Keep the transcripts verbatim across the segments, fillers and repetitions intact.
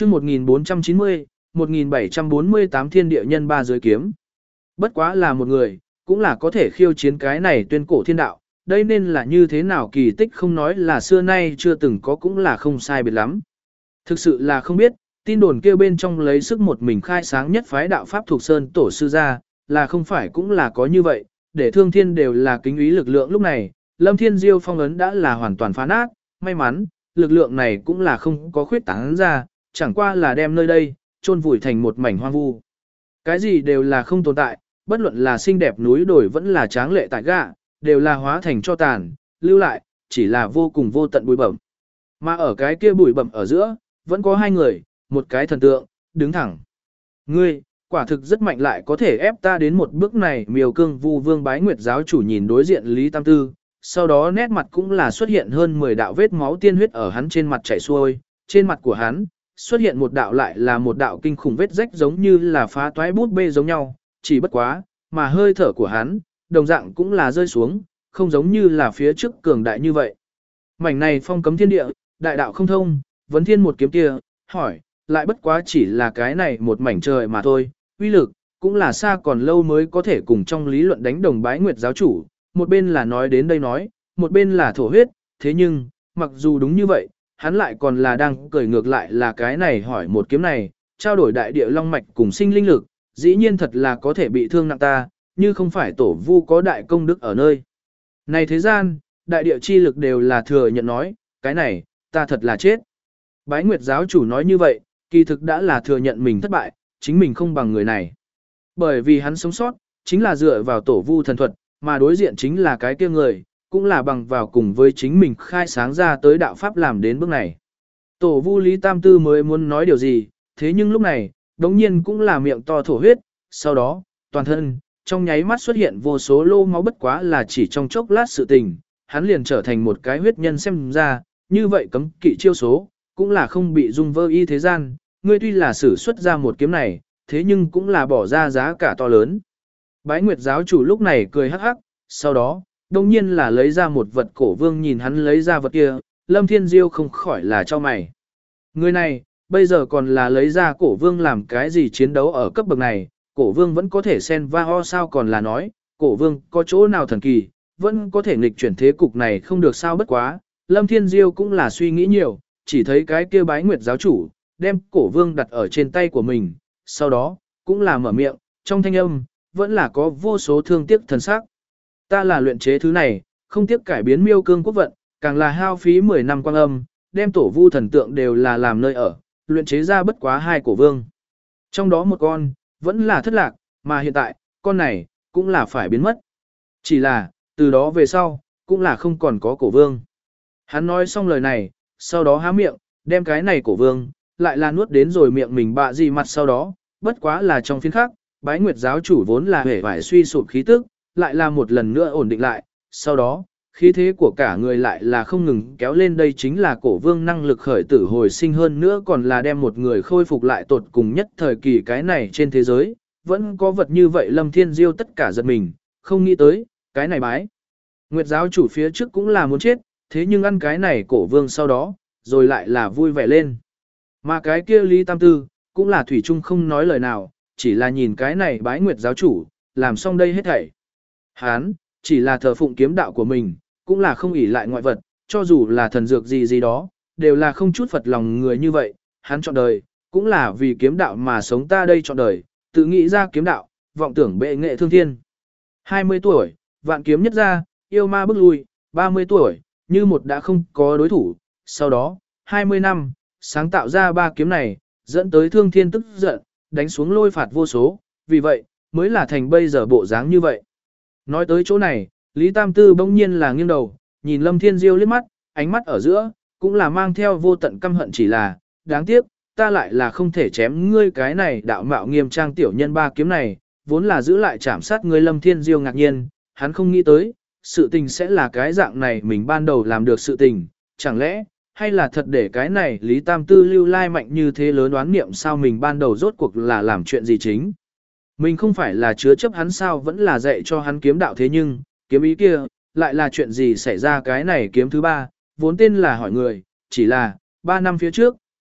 chương một nghìn bốn trăm chín mươi, một nghìn bảy trăm bốn mươi tám thiên địa nhân ba giới kiếm. Bất quá là một người, cũng là có thể khiêu chiến cái này tuyên cổ thiên đạo, đây nên là như thế nào kỳ tích không nói là xưa nay chưa từng có cũng là không sai biệt lắm. Thực sự là không biết, tin đồn kêu bên trong lấy sức một mình khai sáng nhất phái đạo Pháp thuộc Sơn Tổ Sư ra, là không phải cũng là có như vậy, để thương thiên đều là kính ý lực lượng lúc này, Lâm Thiên Diêu phong ấn đã là hoàn toàn phá nát, may mắn, lực lượng này cũng là không có khuyết tán ra, chẳng qua là đem nơi đây, chôn vùi thành một mảnh hoang vu. Cái gì đều là không tồn tại, bất luận là xinh đẹp núi đồi vẫn là tráng lệ tại gạ, đều là hóa thành cho tàn, lưu lại, chỉ là vô cùng vô tận bụi bẩm. Mà ở cái kia bụi bẩm ở giữa, vẫn có hai người, một cái thần tượng, đứng thẳng. Ngươi, quả thực rất mạnh lại có thể ép ta đến một bước này. Miêu Cương Vu Vương Bái Nguyệt giáo chủ nhìn đối diện Lý Tam Tư, sau đó nét mặt cũng là xuất hiện hơn mười đạo vết máu tiên huyết ở hắn trên mặt chảy xuôi, trên mặt của hắn xuất hiện một đạo lại là một đạo kinh khủng vết rách giống như là phá toái bút bê giống nhau, chỉ bất quá, mà hơi thở của hắn, đồng dạng cũng là rơi xuống, không giống như là phía trước cường đại như vậy. Mảnh này phong cấm thiên địa, đại đạo không thông, vấn thiên một kiếm kia, hỏi, lại bất quá chỉ là cái này một mảnh trời mà thôi, uy lực, cũng là xa còn lâu mới có thể cùng trong lý luận đánh đồng Bái Nguyệt giáo chủ, một bên là nói đến đây nói, một bên là thổ huyết, thế nhưng, mặc dù đúng như vậy, hắn lại còn là đang cười ngược lại là cái này hỏi một kiếm này, trao đổi đại địa long mạch cùng sinh linh lực, dĩ nhiên thật là có thể bị thương nặng ta, như không phải tổ vu có đại công đức ở nơi. Này thế gian, đại địa chi lực đều là thừa nhận nói, cái này, ta thật là chết. Bái Nguyệt giáo chủ nói như vậy, kỳ thực đã là thừa nhận mình thất bại, chính mình không bằng người này. Bởi vì hắn sống sót, chính là dựa vào tổ vu thần thuật, mà đối diện chính là cái kia người, cũng là bằng vào cùng với chính mình khai sáng ra tới đạo pháp làm đến bước này. Tổ vu Lý Tam Tư mới muốn nói điều gì, thế nhưng lúc này, đống nhiên cũng là miệng to thổ huyết, sau đó, toàn thân, trong nháy mắt xuất hiện vô số lô máu bất quá là chỉ trong chốc lát sự tình, hắn liền trở thành một cái huyết nhân xem ra, như vậy cấm kỵ chiêu số, cũng là không bị dung vơ y thế gian, ngươi tuy là sử xuất ra một kiếm này, thế nhưng cũng là bỏ ra giá cả to lớn. Bái Nguyệt giáo chủ lúc này cười hắc hắc, sau đó, đồng nhiên là lấy ra một vật cổ vương nhìn hắn lấy ra vật kia, Lâm Thiên Diêu không khỏi là cho mày. Người này, bây giờ còn là lấy ra cổ vương làm cái gì chiến đấu ở cấp bậc này, cổ vương vẫn có thể xen va ho sao còn là nói, cổ vương có chỗ nào thần kỳ, vẫn có thể nghịch chuyển thế cục này không được sao bất quá, Lâm Thiên Diêu cũng là suy nghĩ nhiều, chỉ thấy cái kia Bái Nguyệt giáo chủ, đem cổ vương đặt ở trên tay của mình, sau đó, cũng là mở miệng, trong thanh âm, vẫn là có vô số thương tiếc thần sắc. Ta là luyện chế thứ này, không tiếc cải biến Miêu Cương quốc vận, càng là hao phí mười năm quang âm, đem tổ vu thần tượng đều là làm nơi ở, luyện chế ra bất quá hai cổ vương. Trong đó một con, vẫn là thất lạc, mà hiện tại, con này, cũng là phải biến mất. Chỉ là, từ đó về sau, cũng là không còn có cổ vương. Hắn nói xong lời này, sau đó há miệng, đem cái này cổ vương, lại là nuốt đến rồi miệng mình bạ gì mặt sau đó, bất quá là trong phiên khác, Bái Nguyệt giáo chủ vốn là hề phải suy sụp khí tức, lại là một lần nữa ổn định lại, sau đó, khí thế của cả người lại là không ngừng kéo lên đây chính là cổ vương năng lực khởi tử hồi sinh hơn nữa còn là đem một người khôi phục lại tột cùng nhất thời kỳ cái này trên thế giới, vẫn có vật như vậy Lâm Thiên Diêu tất cả giật mình, không nghĩ tới, cái này Bái Nguyệt giáo chủ phía trước cũng là muốn chết, thế nhưng ăn cái này cổ vương sau đó, rồi lại là vui vẻ lên. Mà cái kia Lý Tam Tư, cũng là thủy chung không nói lời nào, chỉ là nhìn cái này Bái Nguyệt giáo chủ, làm xong đây hết thảy. Hán, chỉ là thờ phụng kiếm đạo của mình, cũng là không ỷ lại ngoại vật, cho dù là thần dược gì gì đó, đều là không chút phật lòng người như vậy, hắn chọn đời, cũng là vì kiếm đạo mà sống ta đây chọn đời, tự nghĩ ra kiếm đạo, vọng tưởng bệ nghệ thương thiên. hai mươi tuổi, vạn kiếm nhất ra, yêu ma bước lui, ba mươi tuổi, như một đã không có đối thủ, sau đó, hai mươi năm, sáng tạo ra ba kiếm này, dẫn tới thương thiên tức giận, đánh xuống lôi phạt vô số, vì vậy, mới là thành bây giờ bộ dáng như vậy. Nói tới chỗ này, Lý Tam Tư bỗng nhiên là nghiêng đầu, nhìn Lâm Thiên Diêu liếc mắt, ánh mắt ở giữa, cũng là mang theo vô tận căm hận chỉ là, đáng tiếc, ta lại là không thể chém ngươi cái này đạo mạo nghiêm trang tiểu nhân ba kiếm này, vốn là giữ lại chạm sát ngươi. Lâm Thiên Diêu ngạc nhiên, hắn không nghĩ tới, sự tình sẽ là cái dạng này mình ban đầu làm được sự tình, chẳng lẽ, hay là thật để cái này Lý Tam Tư lưu lai mạnh như thế lớn đoán niệm sao mình ban đầu rốt cuộc là làm chuyện gì chính. Mình không phải là chứa chấp hắn sao vẫn là dạy cho hắn kiếm đạo thế nhưng, kiếm ý kia, lại là chuyện gì xảy ra cái này kiếm thứ ba, vốn tên là hỏi người, chỉ là, ba năm phía trước,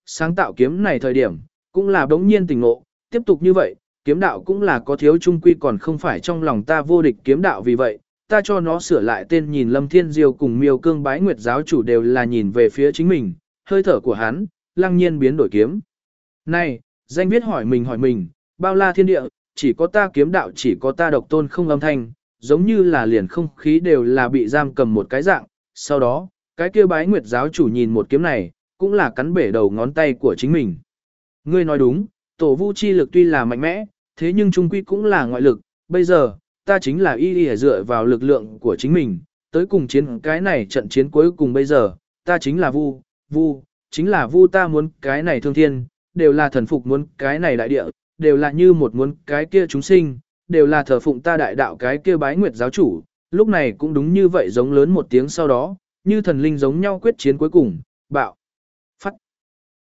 sáng tạo kiếm này thời điểm, cũng là đống nhiên tỉnh ngộ, tiếp tục như vậy, kiếm đạo cũng là có thiếu trung quy còn không phải trong lòng ta vô địch kiếm đạo vì vậy, ta cho nó sửa lại tên nhìn Lâm Thiên Diêu cùng Miêu Cương Bái Nguyệt giáo chủ đều là nhìn về phía chính mình, hơi thở của hắn, lăng nhiên biến đổi kiếm. Này, danh viết hỏi mình hỏi mình, bao la thiên địa, chỉ có ta kiếm đạo chỉ có ta độc tôn không âm thanh, giống như là liền không khí đều là bị giam cầm một cái dạng, sau đó, cái kia Bái Nguyệt giáo chủ nhìn một kiếm này, cũng là cắn bể đầu ngón tay của chính mình. Ngươi nói đúng, tổ vu chi lực tuy là mạnh mẽ, thế nhưng trung quy cũng là ngoại lực, bây giờ, ta chính là y y dựa vào lực lượng của chính mình, tới cùng chiến cái này trận chiến cuối cùng bây giờ, ta chính là vu, vu, chính là vu ta muốn cái này thương thiên, đều là thần phục muốn cái này đại địa, đều là như một muốn cái kia chúng sinh, đều là thờ phụng ta đại đạo cái kia Bái Nguyệt giáo chủ, lúc này cũng đúng như vậy giống lớn một tiếng sau đó, như thần linh giống nhau quyết chiến cuối cùng, bạo.